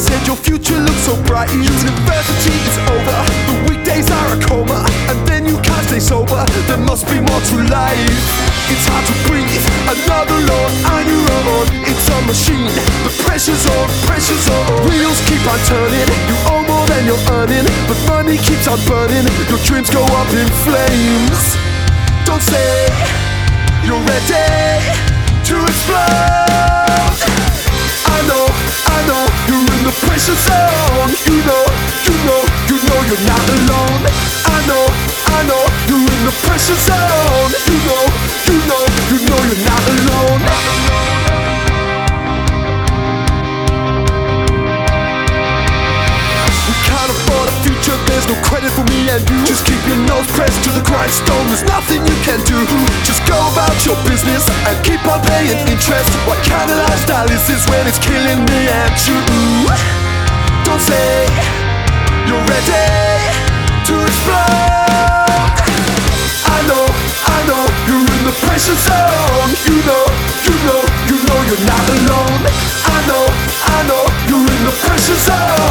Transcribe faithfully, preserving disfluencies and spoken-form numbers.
said your future looks so bright. University is over, the weekdays are a coma, and then you can't stay sober. There must be more to life. It's hard to breathe, another law on your own. It's a machine, the pressure's on, pressure's on. Wheels keep on turning, you owe more than you're earning, but money keeps on burning, your dreams go up in flames. Don't say you're ready to explode. I know, I know, you're in the pressure zone. You know, you know, you know you're not alone. I know, I know, you're in the pressure zone. You know, you know, you know you're not alone. We can't afford a future, there's no credit for me and you. Just keep your nose pressed to the grindstone, there's nothing you can do. Just go about your business and keep on paying interest. What kind of lifestyle is this when it's killing me and you? Don't say you're ready to explode. I know, I know, you're in the pressure zone. You know, you know, you know you're not alone. I know, I know, you're in the pressure zone.